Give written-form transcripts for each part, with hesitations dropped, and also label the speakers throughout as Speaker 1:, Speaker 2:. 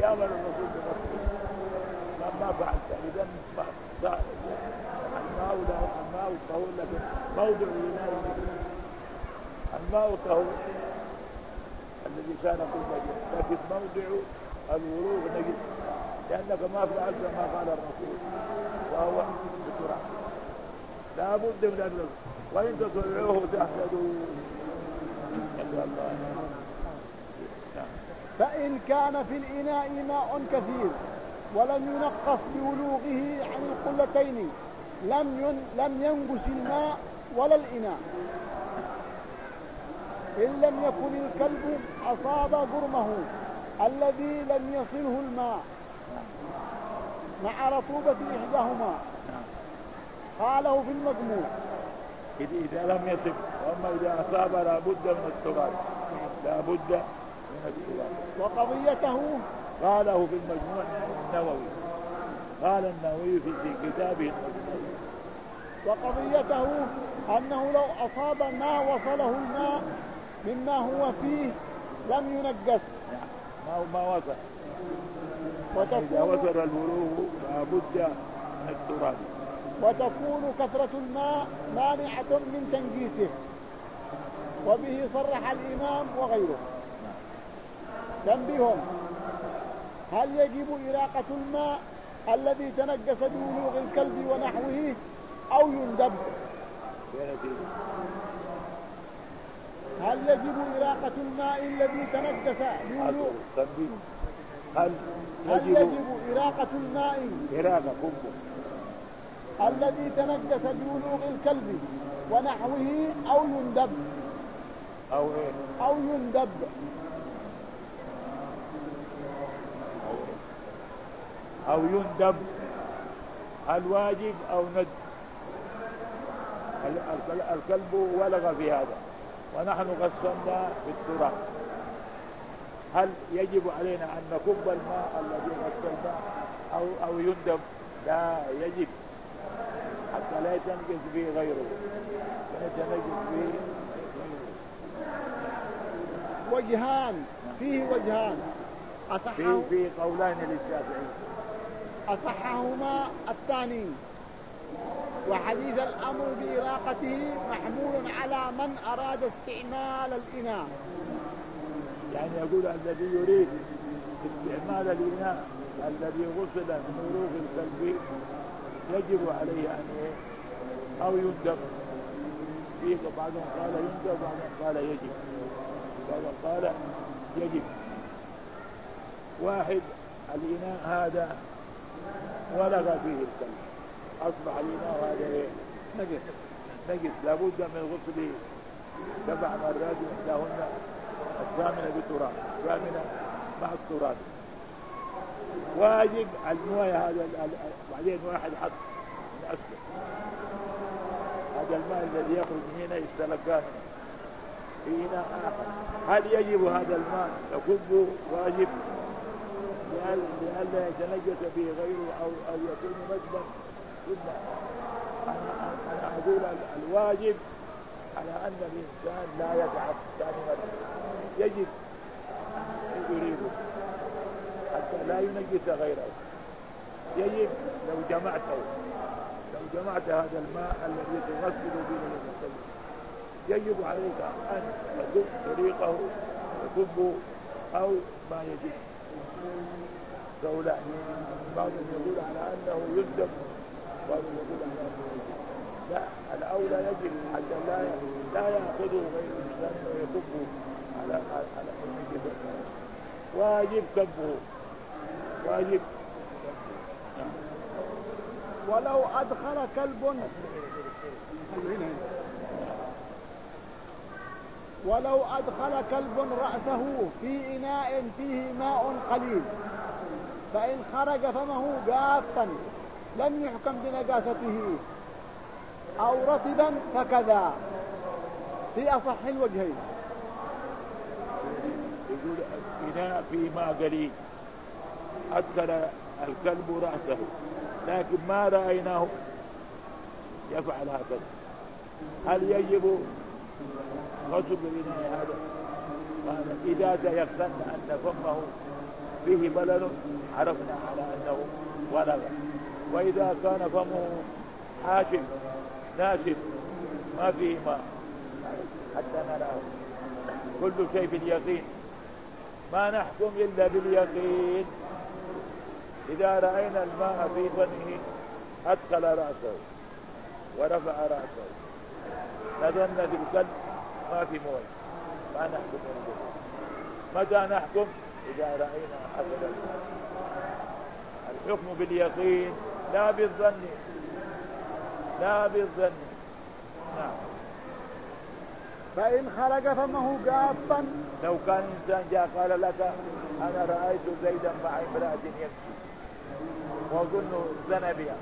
Speaker 1: يأمر الرسول بغسله ما فعلت إذا الماء الطهور لكن موضع الإناء الماء الطهور الذي كان كل نجس لكن موضع الوروغ نجس لأنك ما فعلت ما قال الرسول وهو بسرعة لا بد من أن وإن تطلعوه تحمدوا
Speaker 2: فإن كان في الإناء ماء كثير ولم ينقص بولوغه عن القلتين لم ينقص الماء ولا الإناء إن لم يكن الكلب أصاب برمه الذي لم يصله الماء مع رطوبة إحداهما قاله في المجموع.
Speaker 1: إذا لم يصب وأما إذا أصاب لا بد من التراب لا بد من التراب.
Speaker 2: وقضيته
Speaker 1: قاله في المجموع النووي قال النووي في كتابه المجموع
Speaker 2: وقضيته أنه لو أصاب ما وصله الماء مما هو فيه لم ينجس
Speaker 1: ما وصل إذا وصل البلوغ لا بد من التراب.
Speaker 2: وتكون كثرة الماء مانعة من تنجيسه وبه صرح الإمام وغيره. تنبيه: هل يجب إراقة الماء الذي تنجس بولوغ الكلب ونحوه أو يندب؟ هل يجب إراقة الماء الذي تنجس بولوغ
Speaker 1: هل
Speaker 2: يجب إراقة الماء الذي تنجس بولوغ الكلب ونحوه أو يندب أو يندب؟
Speaker 1: أو يندب الواجب أو ند. الكلب ولغ في هذا ونحن غسلنا بالتراب، هل يجب علينا أن نكب الماء الذي غسلناه أو يندب؟ لا يجب حتى لا يتنجس به غيره
Speaker 2: وجهان فيه وجهان
Speaker 1: في قولان للشافعي
Speaker 2: أصحهما الثاني، وحديث الأمر بإراقته محمول على من أراد استعمال الإناء.
Speaker 1: يعني يقول الذي يريد استعمال الإناء الذي غسل من وروغ الكلب يجب عليه أن أو يندب. فيه بعضهم قال يندب وبعضهم قال يجب. بعضهم قال يجب. واحد الإناء هذا ولغ فيه الكلب أصبح الإناء هذا نجس لابد من غسله 7 مرات إحداهن الثامنة بتراب الثامنة مع التراب. واجب المويه هذا بعدين واحد حط من أسفل هذا الماء الذي يخرج من هنا يستلقاه في إناء آخر، هل يجب هذا الماء يكبه؟ واجب لئلا يتنجس به غيره أو يكون نجسا. أنا أقول الواجب على أن الإنسان لا يتعب ثاني مرة، يجب يريده حتى لا ينجس غيره. يجب لو جمعت هذا الماء الذي تغسل به المسلم يجب عليك أن تكب طريقه تكبه أو ما يجب. فولا بعضهم يقول على أنه يندب وبعضهم يقول على أنه يجب. لا، الأولى يجب حتى لا يأخذه غير الإنسان ويكبه على يجب. واجب كبه واجب.
Speaker 2: ولو أدخل كلب رأسه في إناء فيه ماء قليل فإن خرج فمه جافا لم يحكم بنجاسته أو رطبا فكذا في أصح الوجهين.
Speaker 1: يقول إناء فيه ماء قليل أدخل الكلب رأسه لكن ما رأيناه يفعل هكذا، هل يجب غسل الإناء هذا؟ قال إذا تيقن أن فمه فيه بلل عرفنا على أنه ولغ. وإذا كان فمه حاشف ناشف ما فيه ماء حتى نراه. كل شيء باليقين، ما نحكم إلا باليقين. إذا رأينا الماء في فمه أدخل رأسه ورفع رأسه نظن في القلب ما في مويه، ما نحكم باليقين. متى نحكم؟ إذا رأينا أثر الماء. الحكم باليقين لا بالظن، لا بالظن. نعم.
Speaker 2: فإن خرج فمه جافا،
Speaker 1: لو كان إنسان جاء قال لك أنا رأيت زيدا مع امرأة يمشي وأظنه زنى بها،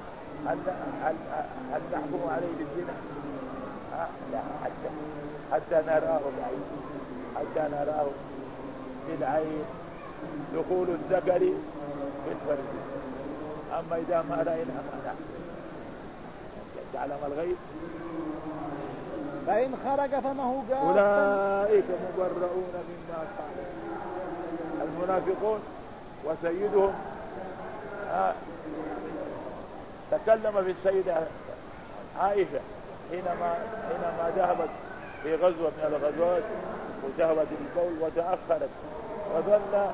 Speaker 1: هل نحكم عليه بالزنا؟ لا، حتى نراه بالعين، حتى نراه بالعين دخول الذكر في الفرج. أما إذا ما رأينا ما نحكم، يعلم الغيب.
Speaker 2: فإن خرج فمه جافا
Speaker 1: أولئك مبرؤون مما قالوا. المنافقون وسيدهم تكلم في السيدة عائشة حينما ذهبت في غزوة من الغزوات وذهبت البول وتأخرت وظن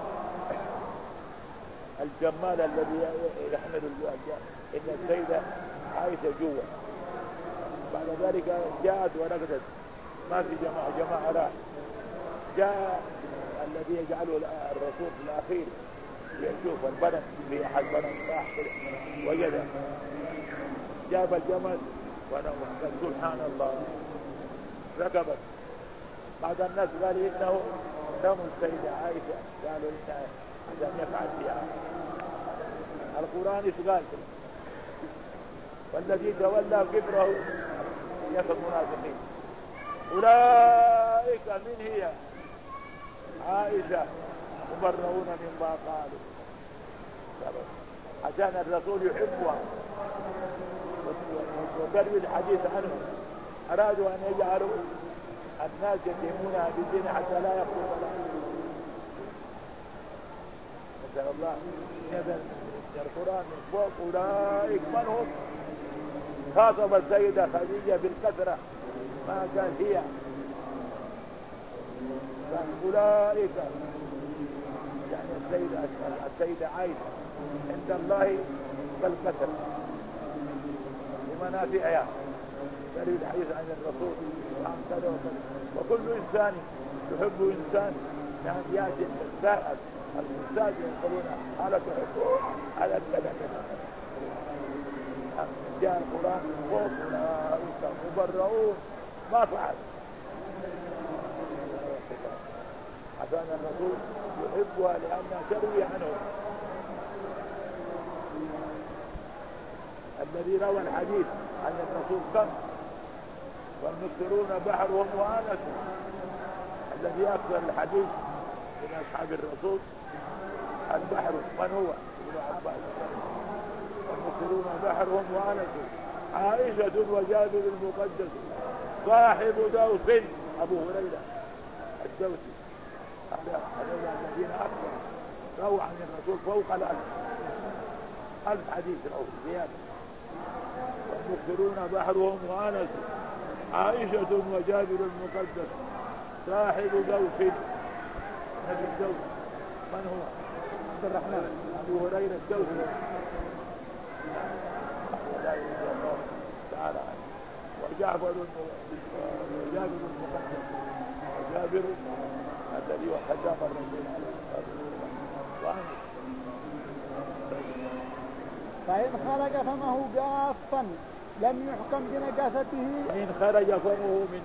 Speaker 1: الجمال الذي يحمل إن السيدة عائشة جوا. بعد ذلك جاءت ونقدت ما في جماعة راح. جاء الذي يجعله الرسول في الأخير يشوف البنت في أحد بنت راح وجده، جاب الجمل وقال سبحان الله ركبت. بعض الناس قال إنه رموا السيدة عائشة، قالوا إنه لم يفعل فيها. القرآن إيش قال؟ والذي تولى كبره يأخذ منافقين. أولئك من هي؟ عائشة مبرؤون مما قالوا. عشان الرسول يحبها وتروي الحديث عنه، أرادوا أن يجعلوا الناس يتهمونها بالدين حتى لا يقولوا لها. نسأل الله نزل القرآن من فوق. أولئك من هم؟ خاطب السيدة خديجة بالكثرة ما كان هي، أولئك يعني السيدة عائشة عند الله كالكثرة لمنافعها. يروي الحديث عن الرسول وكل إنسان يحب إنسان يعني يأتي السائل المستاذ يقولون ألا تحبون على كذا كذا. جاء القرآن فوق أولئك مبرؤون ما فعل. عشان الرسول يحبها لأنها تروي عنه. الذي روى الحديث عن الرسول كم؟ والمكثرون بحرهم وآنسوا. الذي أكثر الحديث من أصحاب الرسول البحر من هو؟ ابن عباس. والمكثرون بحرهم وآنسوا. عائشة وجابر المقدس صاحب دوس أبو هريرة الدوسي. هذا الذين أكثر روى عن الرسول فوق 1000 حديث أو زيادة. والمكثرون بحرهم وآنسوا. عائشة وجابر المقدس صاحب دوس. نبي الدوس من هو؟ عبد الرحمن أبو هريرة الدوسي تعالى عنه. وجابر المقدس وجابر الذي وخدام الرسول عليه الصلاة والسلام.
Speaker 2: فإن خرج فمه جافا لم يحكم بنجاسته.
Speaker 1: إن خرج فمه من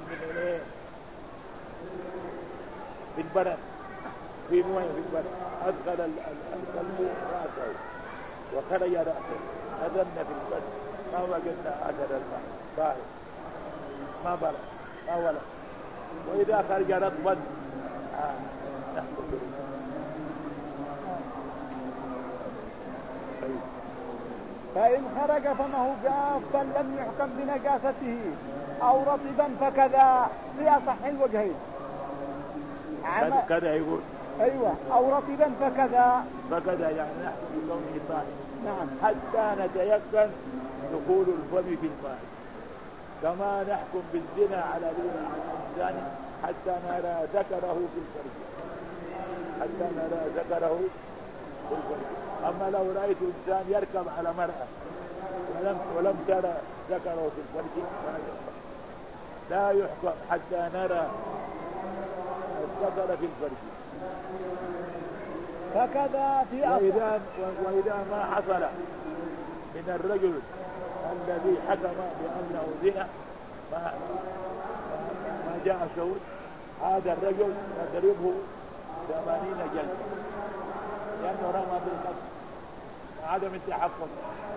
Speaker 1: البلد في مويه في البلد أدخل القلب رأسه وخرج رأسه أذن في البلد ما وجدنا أثر الماء طاهر ما برد ما ولد. وإذا خرج رطبا نحكم به.
Speaker 2: فإن خرج فمه جافا لم يحكم بنجاسته أو رطبا فكذا في أصح الوجهين.
Speaker 1: كذا يقول
Speaker 2: أيوة أو رطبا
Speaker 1: فكذا يعني نحكم بكونه طاهر.
Speaker 2: نعم.
Speaker 1: حتى نتيقن دخول الفم في الماء، كما نحكم بالزنا على الإنسان حتى نرى ذكره في الفرج، حتى نرى ذكره في الفرج. أما لو رأيت إنسان يركب على مرأة ولم ترى ذكره في الفرج لا يحكم حتى نرى الذكر في الفرج.
Speaker 2: فكذا في
Speaker 1: وإذا ما حصل من الرجل الذي حكم بأنه زنا ما جاء شهود، هذا الرجل يضربه 80 جلدة لأنه رمى بالقتل عدم التحقق،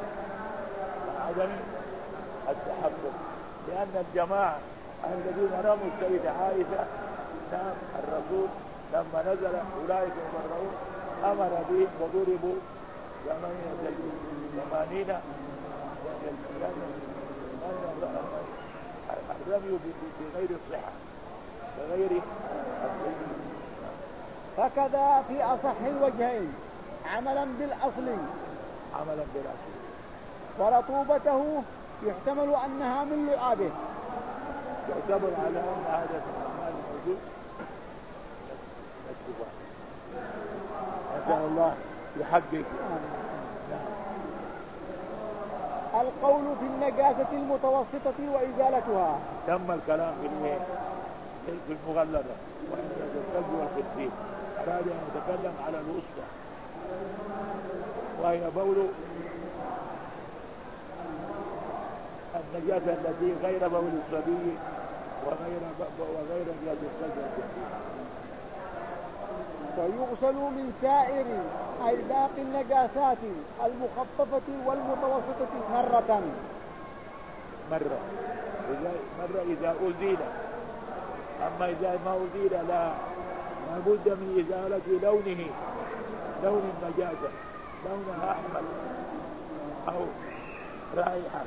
Speaker 1: لأن الجماعة الذين رموا السيدة عائشة كان الرسول لما نزل أولئك المبرؤون أمر بهم وضربوا 80 جلدة. الرمي بغير الصحة بغير.
Speaker 2: فكذا في أصح الوجهين عملا بالأصل ورطوبته يحتمل أنها من لعابه،
Speaker 1: يعتبر على أن هذا المال موجود. نسأل الله يحقق.
Speaker 2: القول في النجاسة المتوسطة وإزالتها.
Speaker 1: تم الكلام في المغلظة وإن الكلب والخنزير. أراد أن يتكلم على الوسطى وهي بول النجاسة التي غير بول الصبي وغير نجاسة الكلب.
Speaker 2: ويغسل من سائر أي باقي النجاسات المخففة والمتوسطة مرة
Speaker 1: إذا أزيل. أما إذا ما أزيل لا بد من إزالة لون النجاسة، لونها أحمر أو رائحة،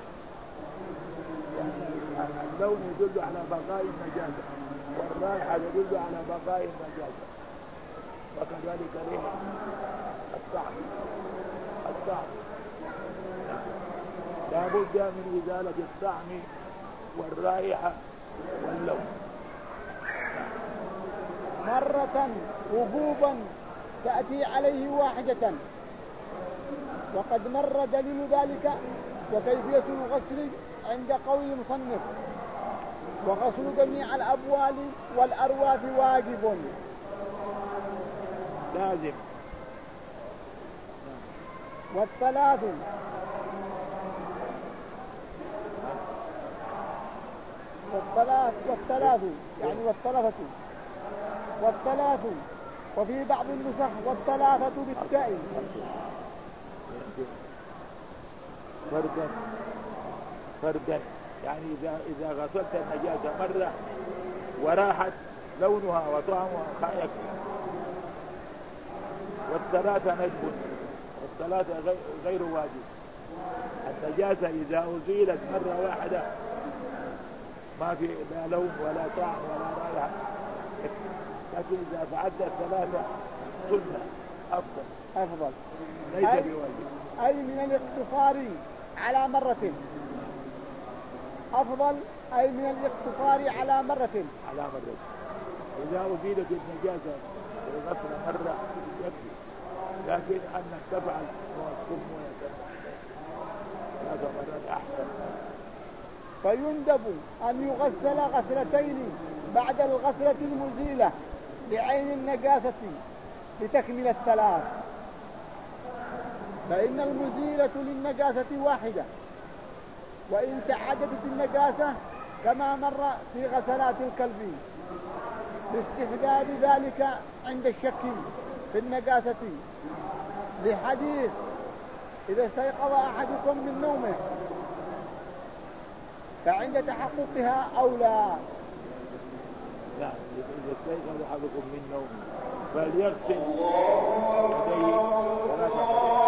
Speaker 1: يعني اللون يدل على بقاء النجاسة والرائحة تدل على بقاء النجاسة، وكذلك الطعم لا بد من إزالة الطعم والرائحة واللون
Speaker 2: مرة وجوبا تأتي عليه واحدة. وقد مر دليل ذلك وكيفية الغسل عند قول المصنف: وغسل جميع الأبوال والأرواف واجب
Speaker 1: لازم.
Speaker 2: والثلاث يعني والثلاث وفي بعض النسخ والثلاثة بالتاء.
Speaker 1: فردا يعني إذا غسلت النجاسة مرة وراحت لونها وطعمها يكفي. والثلاثة ندب، والثلاثة غير واجب. النجاسة إذا أزيلت مرة واحدة ما في لا لون ولا طعم ولا رائحة، لكن إذا فعلت الثلاثة سنة أفضل ليس بواجب.
Speaker 2: أي من الاقتصار على مرة أفضل، أي من الاقتصار على مرة.
Speaker 1: إذا أزيلت النجاسة الغسل مرة يكفي، لكن أنك تفعل وتقوم هذا مرة أحسن.
Speaker 2: فيندب أن يغسل غسلتين بعد الغسلة المزيلة لعين النجاسة لتكمل الثلاث، فإن المزيلة للنجاسة واحدة، وإن تعددت النجاسة كما مر في غسلات الكلب لاستحباب ذلك عند الشك في النجاسة، لحديث: إذا استيقظ أحدكم من نومه فعند تحققها أولى.
Speaker 1: لا، إذا استيقظ أحدكم من نومه فليغسل يديه 3 مرات